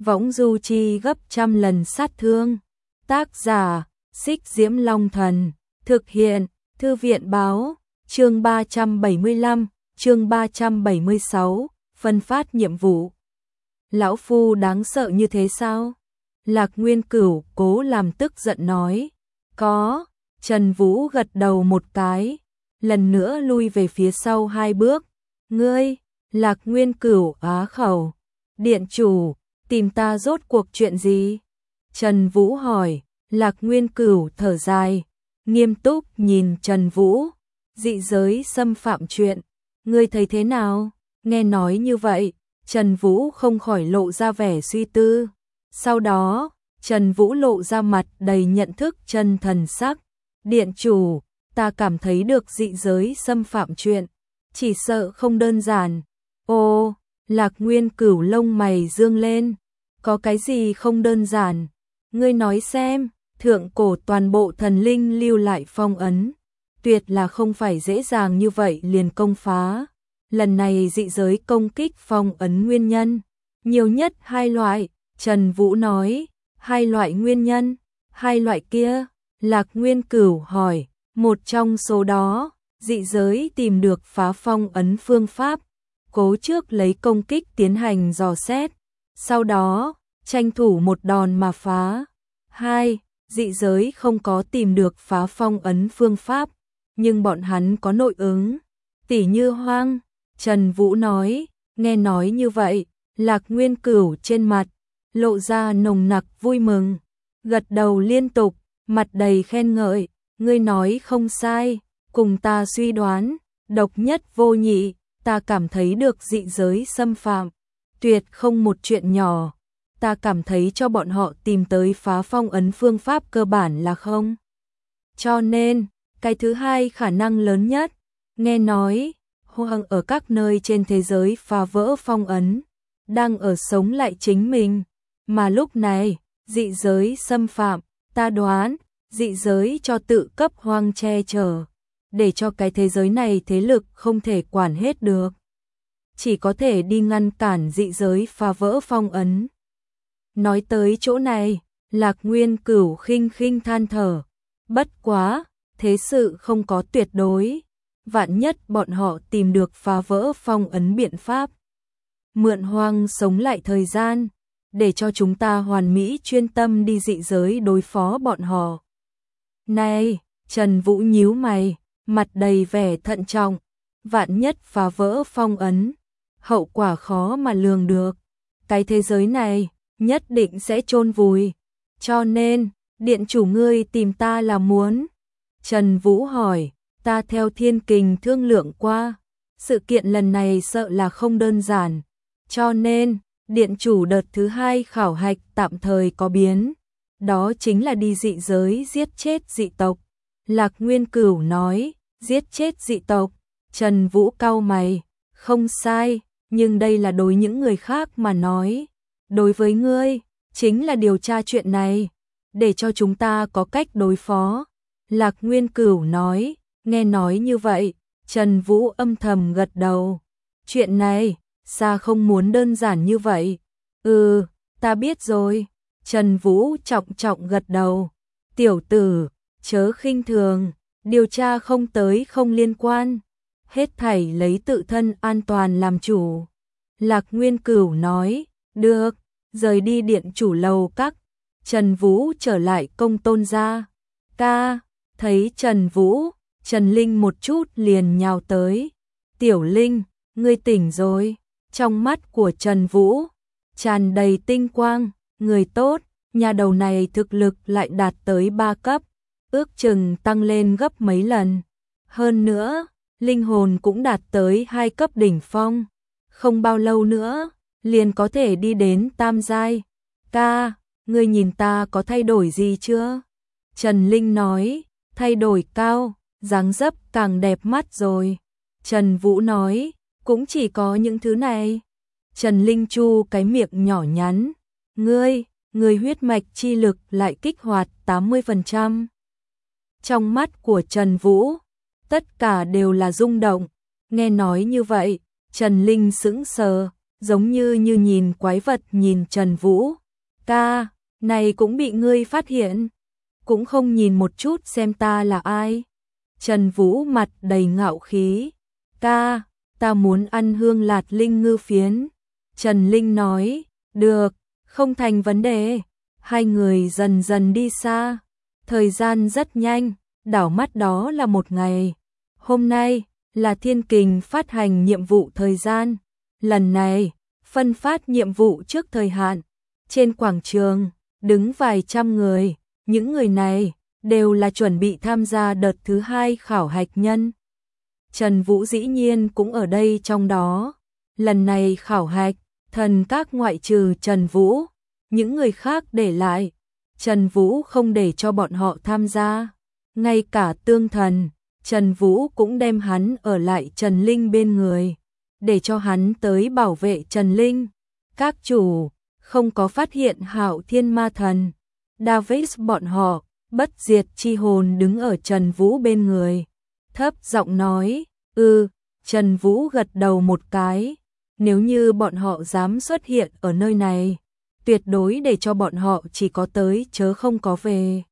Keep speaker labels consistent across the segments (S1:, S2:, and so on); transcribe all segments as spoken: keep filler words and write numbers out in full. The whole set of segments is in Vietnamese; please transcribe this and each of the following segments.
S1: võng du chi gấp trăm lần sát thương. Tác giả, Xích Diễm Long Thần. Thực hiện, Thư viện Báo. Chương ba trăm bảy mươi lăm, chương ba trăm bảy mươi sáu, phân phát nhiệm vụ. Lão phu đáng sợ như thế sao? Lạc Nguyên Cửu cố làm tức giận nói. Có, Trần Vũ gật đầu một cái, lần nữa lui về phía sau hai bước. Ngươi, Lạc Nguyên Cửu á khẩu. Điện chủ, tìm ta rốt cuộc chuyện gì? Trần Vũ hỏi. Lạc Nguyên Cửu thở dài, nghiêm túc nhìn Trần Vũ. Dị giới xâm phạm chuyện, ngươi thấy thế nào? Nghe nói như vậy, Trần Vũ không khỏi lộ ra vẻ suy tư. Sau đó, Trần Vũ lộ ra mặt đầy nhận thức chân thần sắc. Điện chủ, ta cảm thấy được dị giới xâm phạm chuyện, chỉ sợ không đơn giản. Ô, Lạc Nguyên Cửu lông mày dương lên. Có cái gì không đơn giản? Ngươi nói xem. Thượng cổ toàn bộ thần linh lưu lại phong ấn, tuyệt là không phải dễ dàng như vậy liền công phá. Lần này dị giới công kích phong ấn nguyên nhân, nhiều nhất hai loại. Trần Vũ nói. Hai loại nguyên nhân? Hai loại kia? Lạc Nguyên Cửu hỏi. Một trong số đó, dị giới tìm được phá phong ấn phương pháp, cố trước lấy công kích tiến hành dò xét, sau đó tranh thủ một đòn mà phá. Hai, dị giới không có tìm được phá phong ấn phương pháp, nhưng bọn hắn có nội ứng, tỉ như hoang. Trần Vũ nói. Nghe nói như vậy, Lạc Nguyên Cửu trên mặt lộ ra nồng nặc vui mừng, gật đầu liên tục, mặt đầy khen ngợi. Ngươi nói không sai, cùng ta suy đoán, độc nhất vô nhị. Ta cảm thấy được dị giới xâm phạm, tuyệt không một chuyện nhỏ. Ta cảm thấy cho bọn họ tìm tới phá phong ấn phương pháp cơ bản là không. Cho nên, cái thứ hai khả năng lớn nhất. Nghe nói, hoang ở các nơi trên thế giới phá vỡ phong ấn, đang ở sống lại chính mình. Mà lúc này, dị giới xâm phạm, ta đoán, dị giới cho tự cấp hoang che chở, để cho cái thế giới này thế lực không thể quản hết được, chỉ có thể đi ngăn cản dị giới phá vỡ phong ấn. Nói tới chỗ này, Lạc Nguyên Cửu khinh khinh than thở. Bất quá, thế sự không có tuyệt đối. Vạn nhất bọn họ tìm được phá vỡ phong ấn biện pháp, mượn hoang sống lại thời gian, để cho chúng ta hoàn mỹ chuyên tâm đi dị giới đối phó bọn họ. Này, Trần Vũ nhíu mày, mặt đầy vẻ thận trọng. Vạn nhất phá vỡ phong ấn, hậu quả khó mà lường được. Cái thế giới này nhất định sẽ chôn vùi. Cho nên, điện chủ ngươi tìm ta là muốn. Trần Vũ hỏi. Ta theo Thiên Kình thương lượng qua, sự kiện lần này sợ là không đơn giản. Cho nên, điện chủ đợt thứ hai khảo hạch tạm thời có biến. Đó chính là đi dị giới giết chết dị tộc. Lạc Nguyên Cửu nói. Giết chết dị tộc. Trần Vũ cau mày. Không sai, nhưng đây là đối những người khác mà nói. Đối với ngươi, chính là điều tra chuyện này, để cho chúng ta có cách đối phó. Lạc Nguyên Cửu nói. Nghe nói như vậy, Trần Vũ âm thầm gật đầu. Chuyện này, sao không muốn đơn giản như vậy? Ừ, ta biết rồi. Trần Vũ trọng trọng gật đầu. Tiểu tử, chớ khinh thường, điều tra không tới không liên quan. Hết thảy lấy tự thân an toàn làm chủ. Lạc Nguyên Cửu nói. Được, rời đi điện chủ lầu các. Trần Vũ trở lại công tôn gia. Ca, thấy Trần Vũ, Trần Linh một chút liền nhào tới. Tiểu Linh, ngươi tỉnh rồi. Trong mắt của Trần Vũ tràn đầy tinh quang. Người tốt, nhà đầu này thực lực lại đạt tới ba cấp, ước chừng tăng lên gấp mấy lần. Hơn nữa, linh hồn cũng đạt tới hai cấp đỉnh phong. Không bao lâu nữa, liền có thể đi đến tam giai. Ca, ngươi nhìn ta có thay đổi gì chưa? Trần Linh nói. Thay đổi cao, dáng dấp càng đẹp mắt rồi. Trần Vũ nói. Cũng chỉ có những thứ này. Trần Linh chu cái miệng nhỏ nhắn. Ngươi, người huyết mạch chi lực lại kích hoạt tám mươi phần trăm. Trong mắt của Trần Vũ, tất cả đều là rung động. Nghe nói như vậy, Trần Linh sững sờ, giống như như nhìn quái vật nhìn Trần Vũ. Ca, này cũng bị ngươi phát hiện, cũng không nhìn một chút xem ta là ai. Trần Vũ mặt đầy ngạo khí. Ca, ta muốn ăn hương lạt linh ngư phiến. Trần Linh nói, được, không thành vấn đề. Hai người dần dần đi xa. Thời gian rất nhanh, đảo mắt đó là một ngày. Hôm nay là Thiên Kình phát hành nhiệm vụ thời gian. Lần này, phân phát nhiệm vụ trước thời hạn. Trên quảng trường, đứng vài trăm người. Những người này đều là chuẩn bị tham gia đợt thứ hai khảo hạch nhân. Trần Vũ dĩ nhiên cũng ở đây trong đó. Lần này khảo hạch, thần các ngoại trừ Trần Vũ, những người khác để lại. Trần Vũ không để cho bọn họ tham gia. Ngay cả tương thần, Trần Vũ cũng đem hắn ở lại Trần Linh bên người, để cho hắn tới bảo vệ Trần Linh. Các chủ không có phát hiện Hạo Thiên Ma Thần, Davis bọn họ, bất diệt chi hồn đứng ở Trần Vũ bên người. Thấp giọng nói, ừ, Trần Vũ gật đầu một cái. Nếu như bọn họ dám xuất hiện ở nơi này, tuyệt đối để cho bọn họ chỉ có tới chớ không có về.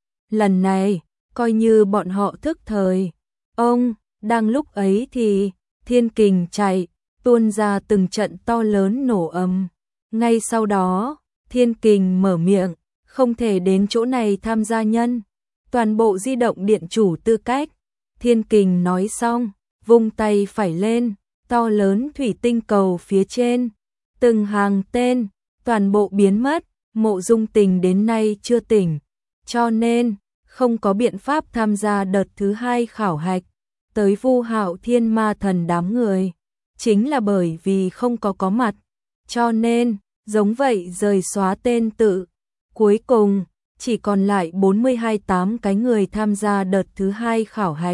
S1: Lần này, coi như bọn họ thức thời. Ông, đang lúc ấy thì, Thiên Kình chạy, tuôn ra từng trận to lớn nổ ầm. Ngay sau đó, Thiên Kình mở miệng, không thể đến chỗ này tham gia nhân. Toàn bộ di động điện chủ tư cách. Thiên Kình nói xong, vung tay phải lên, to lớn thủy tinh cầu phía trên. Từng hàng tên, toàn bộ biến mất, Mộ Dung Tình đến nay chưa tỉnh. Cho nên, không có biện pháp tham gia đợt thứ hai khảo hạch. Tới Vu Hạo Thiên Ma Thần đám người. Chính là bởi vì không có có mặt. Cho nên, giống vậy rời xóa tên tự. Cuối cùng, chỉ còn lại bốn mươi hai tám cái người tham gia đợt thứ hai khảo hạch.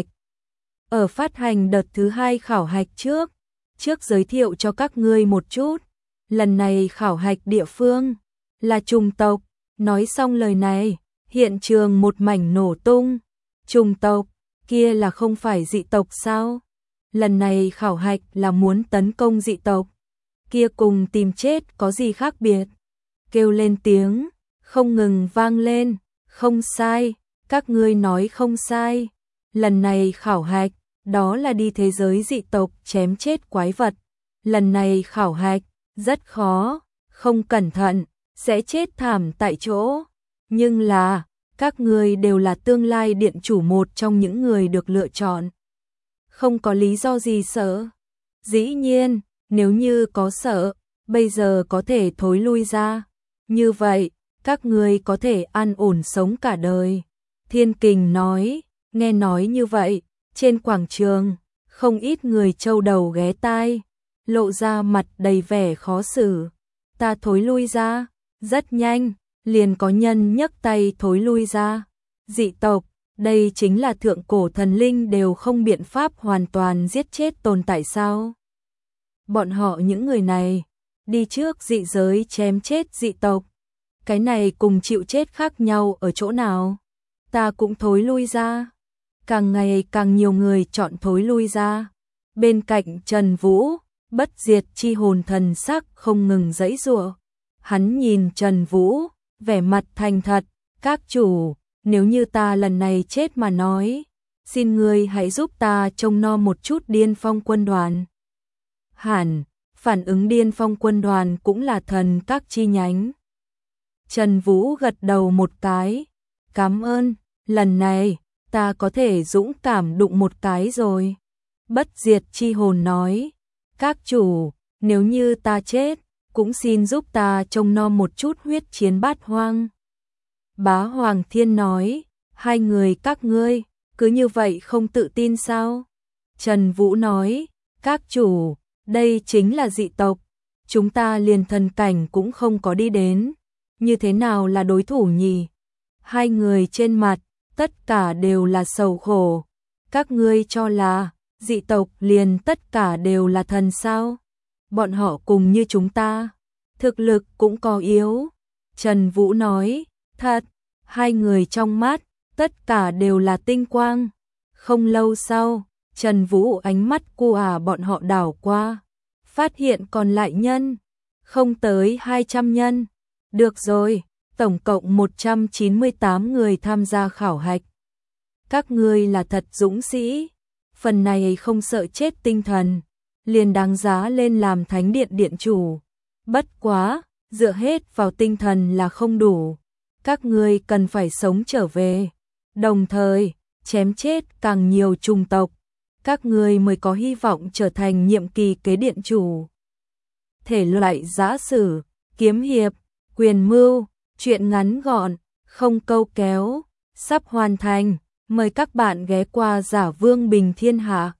S1: Ở phát hành đợt thứ hai khảo hạch trước, trước giới thiệu cho các ngươi một chút. Lần này khảo hạch địa phương là trùng tộc. Nói xong lời này, hiện trường một mảnh nổ tung. Trùng tộc, kia là không phải dị tộc sao? Lần này khảo hạch là muốn tấn công dị tộc. Kia cùng tìm chết có gì khác biệt? Kêu lên tiếng, không ngừng vang lên. Không sai, các ngươi nói không sai. Lần này khảo hạch, đó là đi thế giới dị tộc chém chết quái vật. Lần này khảo hạch, rất khó, không cẩn thận, sẽ chết thảm tại chỗ. Nhưng là, các ngươi đều là tương lai điện chủ một trong những người được lựa chọn. Không có lý do gì sợ. Dĩ nhiên, nếu như có sợ, bây giờ có thể thối lui ra. Như vậy, các ngươi có thể an ổn sống cả đời. Thiên Kình nói, nghe nói như vậy, trên quảng trường, không ít người châu đầu ghé tai, lộ ra mặt đầy vẻ khó xử. Ta thối lui ra, rất nhanh, liền có nhân nhấc tay thối lui ra. Dị tộc, đây chính là thượng cổ thần linh đều không biện pháp hoàn toàn giết chết tồn tại sao? Bọn họ những người này, đi trước dị giới chém chết dị tộc. Cái này cùng chịu chết khác nhau ở chỗ nào? Ta cũng thối lui ra. Càng ngày càng nhiều người chọn thối lui ra. Bên cạnh Trần Vũ, bất diệt chi hồn thần sắc không ngừng giãy giụa. Hắn nhìn Trần Vũ, vẻ mặt thành thật, các chủ, nếu như ta lần này chết mà nói, xin ngươi hãy giúp ta trông nom một chút Điên Phong quân đoàn. Hẳn, phản ứng Điên Phong quân đoàn cũng là thần các chi nhánh. Trần Vũ gật đầu một cái, cảm ơn, lần này, ta có thể dũng cảm đụng một cái rồi. Bất diệt chi hồn nói, các chủ, nếu như ta chết, cũng xin giúp ta trông nom một chút huyết chiến bát hoang. Bá Hoàng Thiên nói, hai người các ngươi, cứ như vậy không tự tin sao? Trần Vũ nói, các chủ, đây chính là dị tộc, chúng ta liền thần cảnh cũng không có đi đến, như thế nào là đối thủ nhỉ? Hai người trên mặt, tất cả đều là sầu khổ, các ngươi cho là, dị tộc liền tất cả đều là thần sao? Bọn họ cùng như chúng ta, thực lực cũng có yếu. Trần Vũ nói, thật, hai người trong mắt, tất cả đều là tinh quang. Không lâu sau, Trần Vũ ánh mắt cu à bọn họ đảo qua. phát hiện còn lại nhân, không tới hai trăm nhân. Được rồi, tổng cộng một trăm chín mươi tám người tham gia khảo hạch. Các ngươi là thật dũng sĩ, phần này không sợ chết tinh thần, liền đáng giá lên làm thánh điện điện chủ. Bất quá, dựa hết vào tinh thần là không đủ, các ngươi cần phải sống trở về, đồng thời chém chết càng nhiều chủng tộc, các ngươi mới có hy vọng trở thành nhiệm kỳ kế điện chủ. Thể loại giã sử, kiếm hiệp, quyền mưu, truyện ngắn gọn, không câu kéo, sắp hoàn thành, mời các bạn ghé qua Giả Vương Bình Thiên Hạ.